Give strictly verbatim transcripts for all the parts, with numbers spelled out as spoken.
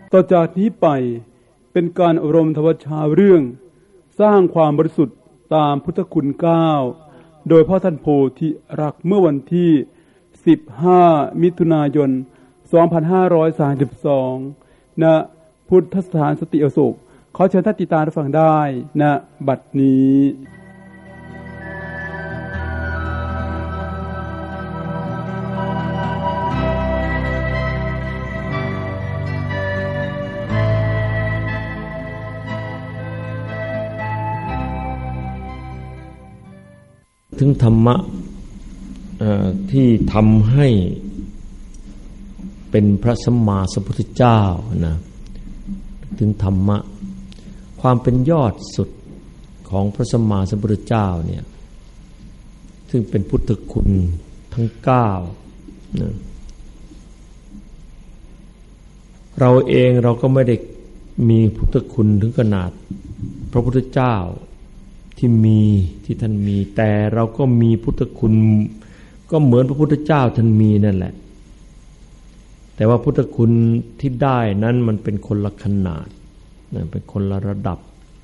ต่อจากนี้ไปเป็นการอบรมธรรมชาเรื่องสร้างความบริสุทธิ์ตามพุทธคุณเก้าโดยพ่อท่านโพธิรักษ์เมื่อวันที่สิบห้ามิถุนายนสองพันห้าร้อยสามสิบสองณพุทธสถานสติอโศกขอเชิญท่านติดตามรับฟังได้ณบัดนี้ถึงธรรมะที่ทำให้เป็นพระสัมมาสัมพุทธเจ้านะถึงธรรมะความเป็นยอดสุดของพระสัมมาสัมพุทธเจ้าเนี่ยซึ่งเป็นพุทธคุณทั้งเก้านะเราเองเราก็ไม่ได้มีพุทธคุณถึงขนาดพระพุทธเจ้าที่มีที่ท่านมีแต่เราก็มีพุทธคุณก็เหมือนพระพุทธเจ้าท่านมีนั่นแหละแต่ว่าพุทธคุณที่ได้นั้นมันเป็นคนละขนาดนะเป็นคนละระดับ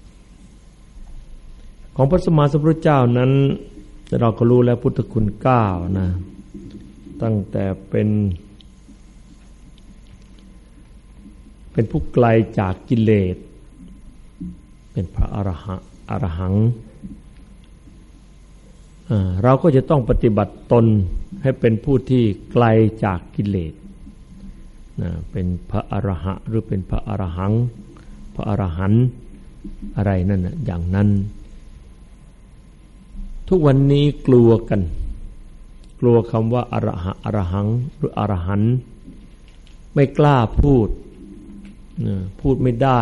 ของพระสัมมาสัมพุทธเจ้านั้นเราก็รู้แล้วพุทธคุณเก้านะตั้งแต่เป็นเป็นผู้ไกลจากกิเลสเป็นพระอรหันต์อรหังเราก็จะต้องปฏิบัติตนให้เป็นผู้ที่ไกลจากกิเลสเป็นพระอรหันต์หรือเป็นพระอรหังพระอรหันต์อะไรนั่นน่ะอย่างนั้นทุกวันนี้กลัวกันกลัวคำว่าอรหะอรหังหรืออรหันต์ไม่กล้าพูดพูดไม่ได้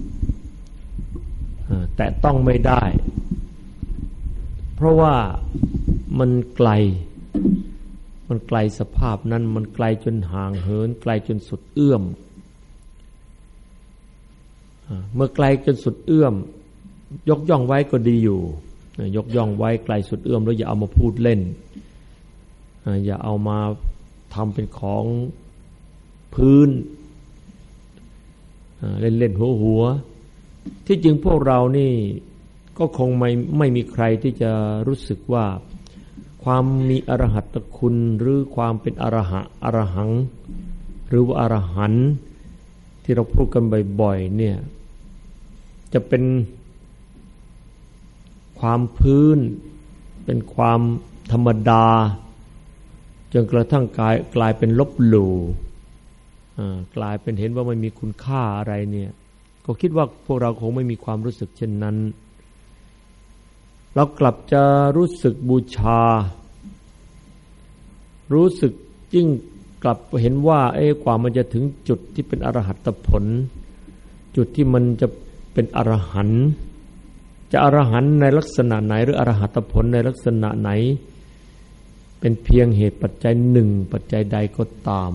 แต่ต้องไม่ได้เพราะว่ามันไกลมันไกลสภาพนั้นมันไกลจนห่างเหินไกลจนสุดเอื้อมเมื่อไกลจนสุดเอื้อมยกย่องไว้ก็ดีอยู่ยกย่องไว้ไกลสุดเอื้อมแล้วอย่าเอามาพูดเล่นอย่าเอามาทำเป็นของพื้นเล่นเล่นหัวหัวที่จริงพวกเรานี่ก็คงไม่ไม่มีใครที่จะรู้สึกว่าความมีอรหัตคุณหรือความเป็นอรหะอรหังหรือว่าอรหันต์ที่เราพูดกันบ่อยๆเนี่ยจะเป็นความพื้นเป็นความธรรมดาจนกระทั่งกลายกลายเป็นลบหลู่กลายเป็นเห็นว่าไม่มีคุณค่าอะไรเนี่ยก็คิดว่าพวกเราคงไม่มีความรู้สึกเช่นนั้นเรากลับจะรู้สึกบูชารู้สึกยิ่งกลับเห็นว่าเอ๊ะกว่ามันจะถึงจุดที่เป็นอรหัตผลจุดที่มันจะเป็นอรหันต์จะอรหันต์ในลักษณะไหนหรืออรหัตผลในลักษณะไหนเป็นเพียงเหตุปัจจัยหนึ่งปัจจัยใดก็ตาม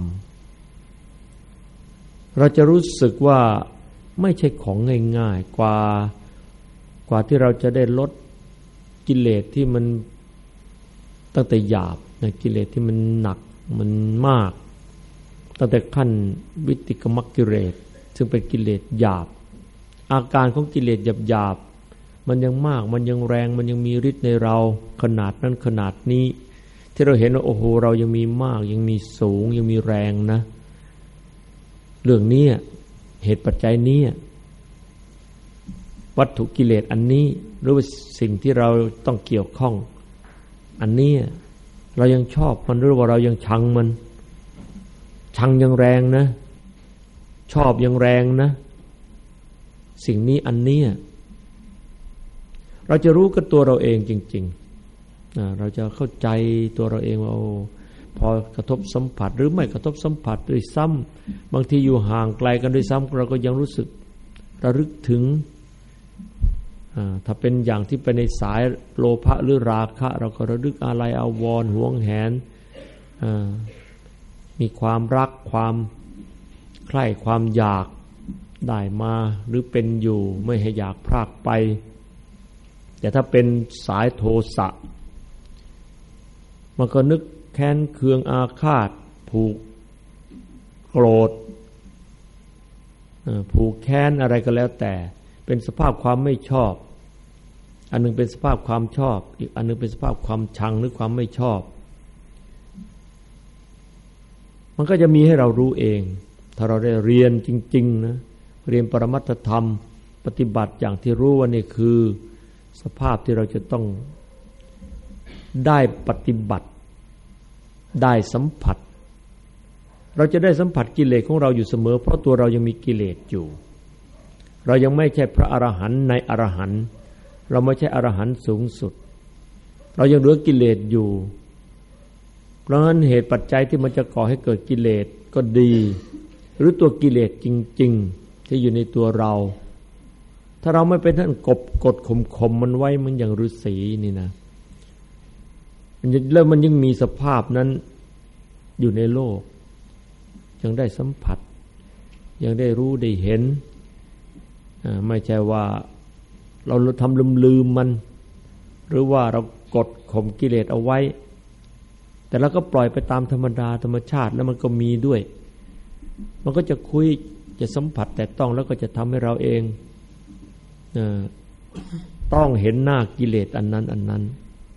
เราจะรู้สึกว่าไม่ใช่ของง่ายๆกว่ากว่าที่เราจะได้ลดกิเลสที่มันตั้งแต่หยาบนะกิเลสที่มันหนักมันมากตั้งแต่ขั้นวิติกมรรคกิเลสซึ่งเป็นกิเลสหยาบอาการของกิเลสหยาบๆมันยังมากมันยังแรงมันยังมีฤทธิ์ในเราขนาดนั้นขนาดนี้ที่เราเห็นว่าโอ้โหเรายังมีมากยังมีสูงยังมีแรงนะเรื่องนี้เหตุปัจจัยนี้วัตถุกิเลสอันนี้หรือว่าสิ่งที่เราต้องเกี่ยวข้องอันนี้เรายังชอบมันหรือว่าเรายังชังมันชังยังแรงนะชอบยังแรงนะสิ่งนี้อันนี้เราจะรู้กับตัวเราเองจริงๆเราจะเข้าใจตัวเราเองว่าพอกระทบสัมผัสหรือไม่กระทบสัมผัสด้วยซ้ำบางทีอยู่ห่างไกลกันด้วยซ้ำเราก็ยังรู้สึกระลึกถึงถ้าเป็นอย่างที่ไปในสายโลภะหรือราคะเราก็ระลึกอาลัยอาวรณ์หวงแหนมีความรักความใคร่ความอยากได้มาหรือเป็นอยู่ไม่ให้อยากพรากไปแต่ถ้าเป็นสายโทสะมันก็นึกแค้นเคืองอาฆาตผูกโกรธผูกแค้นอะไรก็แล้วแต่เป็นสภาพความไม่ชอบอันนึงเป็นสภาพความชอบอีกอันนึงเป็นสภาพความชังหรือความไม่ชอบมันก็จะมีให้เรารู้เองถ้าเราได้เรียนจริงๆนะเรียนปรมัตถธรรมปฏิบัติอย่างที่รู้ว่านี่คือสภาพที่เราจะต้องได้ปฏิบัติได้สัมผัสเราจะได้สัมผัสกิเลสของเราอยู่เสมอเพราะตัวเรายังมีกิเลสอยู่เรายังไม่ใช่พระอรหันต์ในอรหันต์เราไม่ใช่อรหันต์สูงสุดเรายังเหลือกิเลสอยู่เพราะฉะนั้นเหตุปัจจัยที่มันจะก่อให้เกิดกิเลสก็ดีหรือตัวกิเลสจริงๆที่อยู่ในตัวเราถ้าเราไม่เป็นท่านกบกดข่มข่มมันไว้มันอย่างฤาษีนี่นะแล้วมันยังมีสภาพนั้นอยู่ในโลกยังได้สัมผัสยังได้รู้ได้เห็นไม่ใช่ว่าเราทำลืมลืมมันหรือว่าเรากดข่มกิเลสเอาไว้แต่เราก็ปล่อยไปตามธรรมดาธรรมชาติแล้วมันก็มีด้วยมันก็จะคุยจะสัมผัสแต่ต้องแล้วก็จะทำให้เราเองต้องเห็นหน้ากิเลสอันนั้นอันนั้น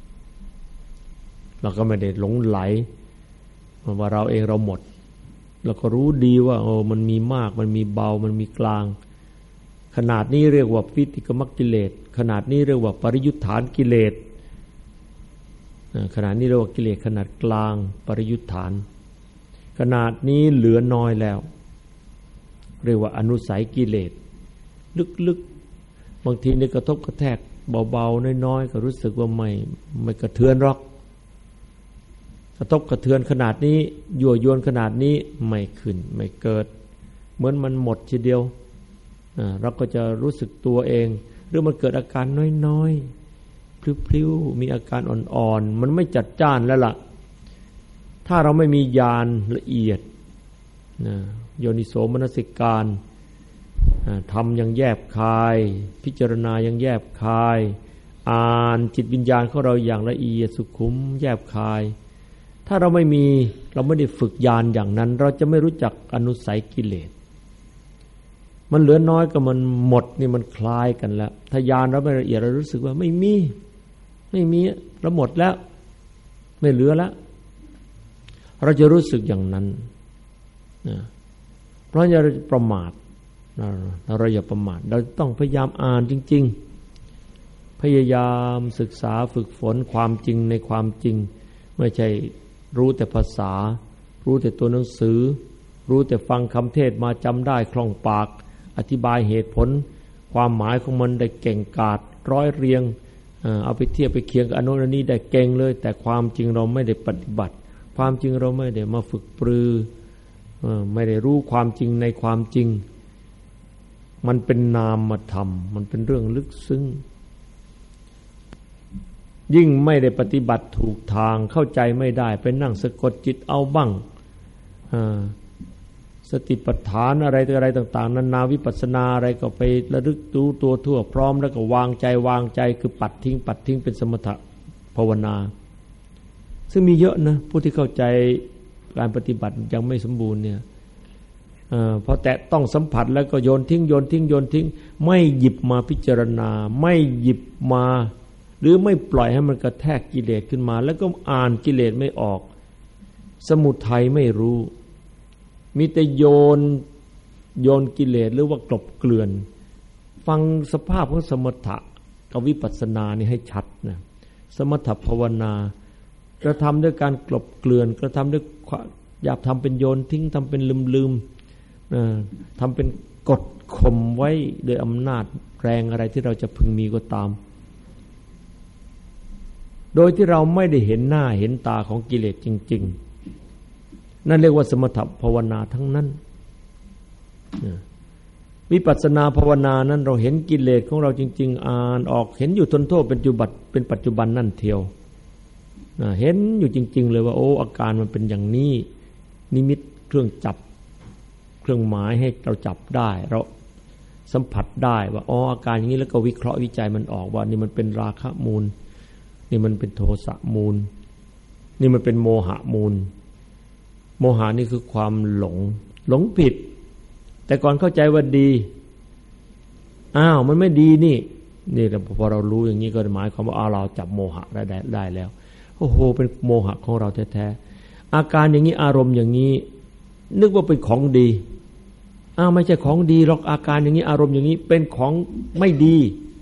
เราก็ไม่ได้หลงไหลว่าเราเองเราหมดเราก็รู้ดีว่าโอ้มันมีมากมันมีเบามันมีกลางขนาดนี้เรียกว่าวิติกมกิเลสขนาดนี้เรียกว่าปริยุทธานกิเลสขนาดนี้เรียกว่ากิเลสขนาดกลางปริยุทธานขนาดนี้เหลือน้อยแล้วเรียกว่าอนุสัยกิเลสลึกๆบางทีนี่กระทบกระแทกเบาๆน้อยๆก็รู้สึกว่าไม่ไม่กระเทือนหรอกกระทบกระเทือนขนาดนี้ยั่วยวนขนาดนี้ไม่ขึ้นไม่เกิดเหมือนมันหมดทีเดียวเราก็จะรู้สึกตัวเองหรือมันเกิดอาการน้อยๆพลิ้วๆมีอาการอ่อนๆมันไม่จัดจ้านแล้วล่ะถ้าเราไม่มีญาณละเอียดโยนิโสมนสิการทำอย่างแยบคายพิจารณาอย่างแยบคายอ่านจิตวิญญาณของเราอย่างละเอียดสุขุมแยบคายถ้าเราไม่มีเราไม่ได้ฝึกญาณอย่างนั้นเราจะไม่รู้จักอนุสัยกิเลสมันเหลือน้อยกับมันหมดนี่มันคล้ายกันแล้วถ้าญาณเราไม่ละเอียดเรารู้สึกว่าไม่มีไม่มีเราหมดแล้วไม่เหลือแล้วเราจะรู้สึกอย่างนั้นนะเพราะอย่าประมาทเราอย่าประมาทเราต้องพยายามอ่านจริงๆพยายามศึกษาฝึกฝนความจริงในความจริงไม่ใช่รู้แต่ภาษารู้แต่ตัวหนังสือรู้แต่ฟังคำเทศมาจำได้คล่องปากอธิบายเหตุผลความหมายของมันได้เก่งกาจร้อยเรียงเอาไปเทียบไปเคียงกับอนุนันนี้ได้เก่งเลยแต่ความจริงเราไม่ได้ปฏิบัติความจริงเราไม่ได้มาฝึกปรือไม่ได้รู้ความจริงในความจริงมันเป็นนามธรรมมันเป็นเรื่องลึกซึ้งยิ่งไม่ได้ปฏิบัติถูกทางเข้าใจไม่ได้ไปนั่งสะกดจิตเอาบ้างสติปัฏฐานอะไรอะไรต่างๆนานาวิปัสสนาอะไรก็ไประลึกรู้ตัวทั่วพร้อมแล้วก็วางใจวางใจคือปัดทิ้งปัดทิ้งเป็นสมถะภาวนาซึ่งมีเยอะนะผู้ที่เข้าใจการปฏิบัติยังไม่สมบูรณ์เนี่ยพอแตะต้องสัมผัสแล้วก็โยนทิ้งโยนทิ้งโยนทิ้งไม่หยิบมาพิจารณาไม่หยิบมาหรือไม่ปล่อยให้มันกระแทกกิเลสขึ้นมาแล้วก็อ่านกิเลสไม่ออกสมุทัยไม่รู้มีแต่โยนโยนกิเลสหรือว่ากลบเกลื่อนฟังสภาพของสมถะกับวิปัสสนานี่ให้ชัดนะสมถภาวนากระทำด้วยการกลบเกลื่อนกระทำด้วยอย่าทำเป็นโยนทิ้งทำเป็นลืมลืมทำเป็นกดข่มไว้โดยอำนาจแรงอะไรที่เราจะพึงมีก็ตามโดยที่เราไม่ได้เห็นหน้าเห็นตาของกิเลสจริงๆนั่นเรียกว่าสมถภาวนาทั้งนั้นวิปัสสนาภาวนานั้นเราเห็นกิเลสของเราจริงๆอ่านออกเห็นอยู่ทนโทษเป็นปัจจุบันเป็นปัจจุบันนั่นเทียวเห็นอยู่จริงๆเลยว่าโอ้อาการมันเป็นอย่างนี้นิมิตเครื่องจับเครื่องหมายให้เราจับได้เราสัมผัสได้ว่าอ๋ออาการอย่างนี้แล้วก็วิเคราะห์วิจัยมันออกว่านี่มันเป็นราคะมูลนี่มันเป็นโทสะมูลนี่มันเป็นโมหะมูลโมหะนี่คือความหลงหลงผิดแต่ก่อนเข้าใจว่าดีอ้าวมันไม่ดีนี่นี่พอเรารู้อย่างนี้ก็หมายความว่าเราจับโมหะได้ได้แล้วโอ้โหเป็นโมหะของเราแท้ๆอาการอย่างนี้อารมณ์อย่างนี้นึกว่าเป็นของดีอ้าวไม่ใช่ของดีหรอกอาการอย่างนี้อารมณ์อย่างนี้เป็นของไม่ดี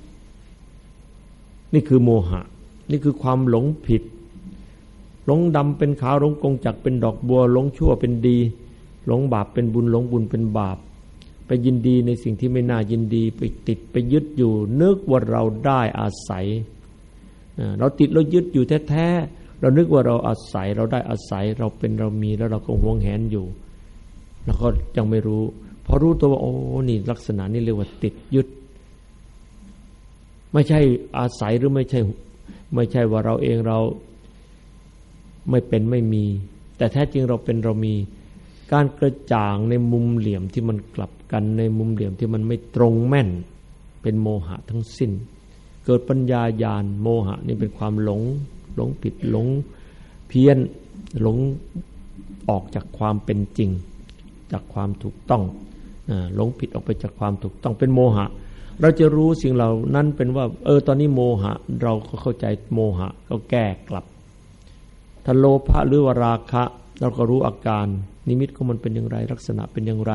นี่คือโมหะนี่คือความหลงผิดหลงดำเป็นขาวหลงกงจักเป็นดอกบัวหลงชั่วเป็นดีหลงบาปเป็นบุญหลงบุญเป็นบาปไปยินดีในสิ่งที่ไม่น่ายินดีไปติดไปยึดอยู่นึกว่าเราได้อาศัยเราติดเรายึดอยู่แท้ๆเรานึกว่าเราอาศัยเราได้อาศัยเราเป็นเรามีแล้วเราก็หวงแหนอยู่แล้วก็ยังไม่รู้พอรู้ตัวว่าโอ้นี่ลักษณะนี้เรียกว่าติดยึดไม่ใช่อาศัยหรือไม่ใช่ไม่ใช่ว่าเราเองเราไม่เป็นไม่มีแต่แท้จริงเราเป็นเรามีการกระจ่างในมุมเหลี่ยมที่มันกลับกันในมุมเหลี่ยมที่มันไม่ตรงแม่นเป็นโมหะทั้งสิ้นเกิดปัญญาญาณโมหะนี่เป็นความหลงหลงผิดหลงเพี้ยนหลงออกจากความเป็นจริงจากความถูกต้องหลงผิดออกไปจากความถูกต้องเป็นโมหะเราจะรู้สิ่งเหล่านั้นเป็นว่าเออตอนนี้โมหะเราก็เข้าใจโมหะก็แก้กลับถ้าโลภะหรือว่าราคะเราก็รู้อาการนิมิตของมันเป็นอย่างไรลักษณะเป็นอย่างไร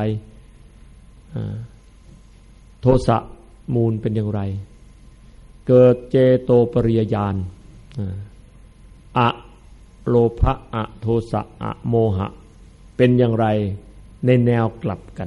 โทสะมูลเป็นอย่างไรเกิดเจโตปริยญาณอะโลภะอะโทสะอะโมหะเป็นอย่างไรในแนวกลับกัน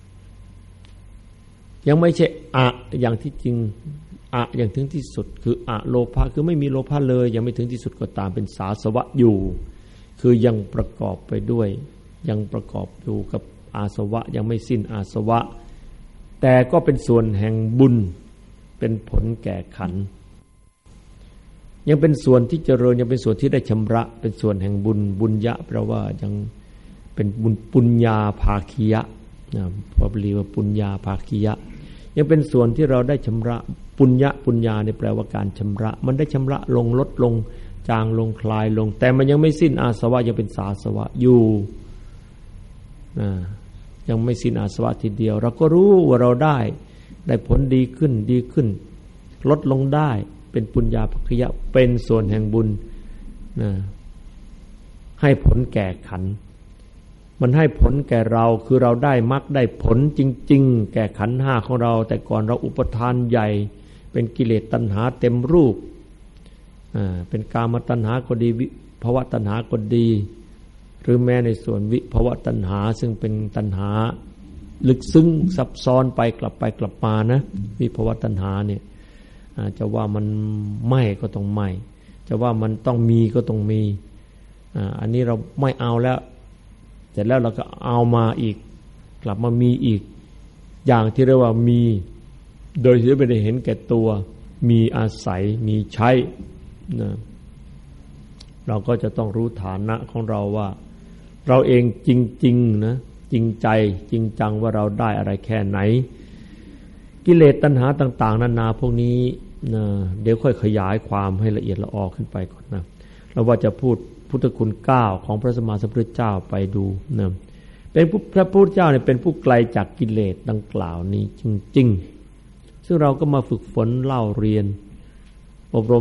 ยังไม่ใช่อะอย่างที่จริงอะอย่างถึงที่สุดคืออะโลภะคือไม่มีโลภะเลยยังไม่ถึงที่สุดก็ตามเป็นสาสวะอยู่คือยังประกอบไปด้วยยังประกอบอยู่กับอาสวะยังไม่สิ้นอาสวะแต่ก็เป็นส่วนแห่งบุญเป็นผลแก่ขันธ์ยังเป็นส่วนที่เจริญยังเป็นส่วนที่ได้ชำระเป็นส่วนแห่งบุญบุญยะแปลว่ายังเป็นบุญปุญญาภาคียะนะพระบาลีว่าปุญญาภาคียะยังเป็นส่วนที่เราได้ชำระปุญญะปุญญาเนี่ยแปลว่าการชำระมันได้ชำระลงลดลงจางลงคลายลงแต่มันยังไม่สิ้นอาสวะยังเป็นสาสวะอยู่นะยังไม่สิ้นอาสวะทีเดียวเราก็รู้ว่าเราได้ได้ผลดีขึ้นดีขึ้นลดลงได้เป็นปุญญาภคิยะเป็นส่วนแห่งบุญนะให้ผลแก่ขันธ์มันให้ผลแก่เราคือเราได้มรรคได้ผลจริงๆแก่ขันธ์ห้าของเราแต่ก่อนเราอุปทานใหญ่เป็นกิเลสตัณหาเต็มรูปอ่าเป็นกามตัณหาก็ดีวิภวตัณหาก็ดีหรือแม้ในส่วนวิภวตัณหาซึ่งเป็นตัณหาลึกซึ้งซับซ้อนไปกลับไปกลับมานะวิภวตัณหาเนี่ยจะว่ามันไม่ก็ต้องไม่จะว่ามันต้องมีก็ต้องมีอันนี้เราไม่เอาแล้วเสร็จแล้วเราก็เอามาอีกกลับมามีอีกอย่างที่เรียกว่ามีโดยที่ไม่ได้เห็นแก่ตัวมีอาศัยมีใช้นะเราก็จะต้องรู้ฐานะของเราว่าเราเองจริงๆนะจริงใจจริงจังว่าเราได้อะไรแค่ไหนกิเลสตัณหาต่างๆนานาพวกนี้นะเดี๋ยวค่อยขยายความให้ละเอียดละออขึ้นไปก่อนนะเราว่าจะพูดพุทธคุณเก้าของพระสัมมาสัมพุทธเจ้าไปดูนะเป็นพระพุทธเจ้าเนี่ยเป็นผู้ไกลจากกิเลสดังกล่าวนี้จริงๆซึ่งเราก็มาฝึกฝนเล่าเรียนอบรม